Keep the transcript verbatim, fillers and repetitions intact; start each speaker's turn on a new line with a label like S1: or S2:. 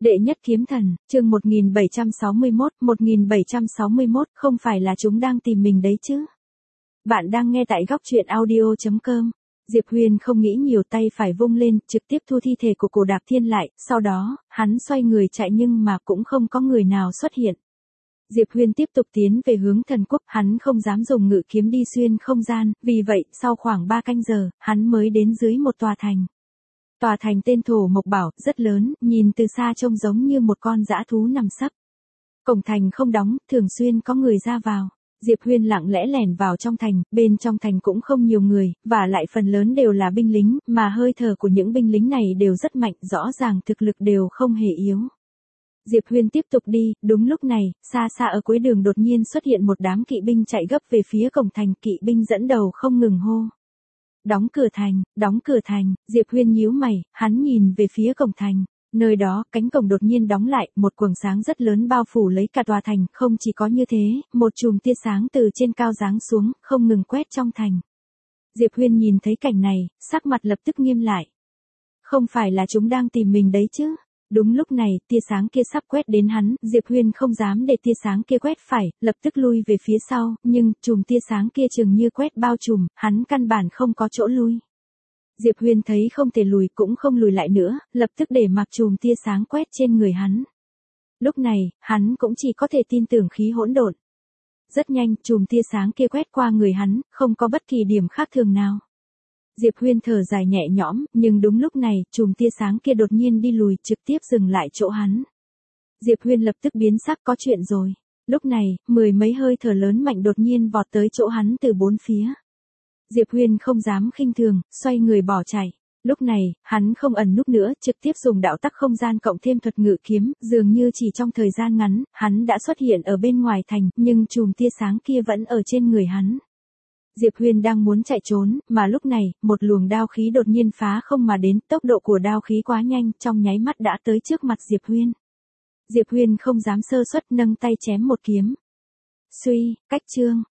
S1: Đệ nhất kiếm thần, chương một nghìn bảy trăm sáu mươi mốt, một nghìn bảy trăm sáu mươi mốt, không phải là chúng đang tìm mình đấy chứ. Bạn đang nghe tại góc truyện audio chấm com. Diệp Huyền không nghĩ nhiều, tay phải vung lên, trực tiếp thu thi thể của Cổ Đạp Thiên lại, sau đó, hắn xoay người chạy nhưng mà cũng không có người nào xuất hiện. Diệp Huyền tiếp tục tiến về hướng thần quốc, hắn không dám dùng ngự kiếm đi xuyên không gian, vì vậy, sau khoảng ba canh giờ, hắn mới đến dưới một tòa thành. Tòa thành tên Thổ Mộc Bảo, rất lớn, nhìn từ xa trông giống như một con dã thú nằm sấp. Cổng thành không đóng, thường xuyên có người ra vào. Diệp Huyền lặng lẽ lẻn vào trong thành, bên trong thành cũng không nhiều người, và lại phần lớn đều là binh lính, mà hơi thở của những binh lính này đều rất mạnh, rõ ràng thực lực đều không hề yếu. Diệp Huyền tiếp tục đi, đúng lúc này, xa xa ở cuối đường đột nhiên xuất hiện một đám kỵ binh chạy gấp về phía cổng thành, kỵ binh dẫn đầu không ngừng hô. Đóng cửa thành, đóng cửa thành, Diệp Huyền nhíu mày, hắn nhìn về phía cổng thành. Nơi đó, cánh cổng đột nhiên đóng lại, một quầng sáng rất lớn bao phủ lấy cả tòa thành, không chỉ có như thế, một chùm tia sáng từ trên cao giáng xuống, không ngừng quét trong thành. Diệp Huyền nhìn thấy cảnh này, sắc mặt lập tức nghiêm lại. Không phải là chúng đang tìm mình đấy chứ? Đúng lúc này, tia sáng kia sắp quét đến hắn, Diệp Huyền không dám để tia sáng kia quét phải, lập tức lui về phía sau, nhưng, chùm tia sáng kia chừng như quét bao trùm, hắn căn bản không có chỗ lui. Diệp Huyền thấy không thể lùi cũng không lùi lại nữa, lập tức để mặc chùm tia sáng quét trên người hắn. Lúc này, hắn cũng chỉ có thể tin tưởng khí hỗn độn. Rất nhanh, chùm tia sáng kia quét qua người hắn, không có bất kỳ điểm khác thường nào. Diệp Huyền thở dài nhẹ nhõm, nhưng đúng lúc này, chùm tia sáng kia đột nhiên đi lùi, trực tiếp dừng lại chỗ hắn. Diệp Huyền lập tức biến sắc, có chuyện rồi. Lúc này, mười mấy hơi thở lớn mạnh đột nhiên vọt tới chỗ hắn từ bốn phía. Diệp Huyền không dám khinh thường, xoay người bỏ chạy. Lúc này, hắn không ẩn núp nữa, trực tiếp dùng đạo tắc không gian cộng thêm thuật ngự kiếm, dường như chỉ trong thời gian ngắn, hắn đã xuất hiện ở bên ngoài thành, nhưng chùm tia sáng kia vẫn ở trên người hắn. Diệp Huyền đang muốn chạy trốn, mà lúc này, một luồng đao khí đột nhiên phá không mà đến, tốc độ của đao khí quá nhanh, trong nháy mắt đã tới trước mặt Diệp Huyền. Diệp Huyền không dám sơ suất, nâng tay chém một kiếm. Suy, cách chương,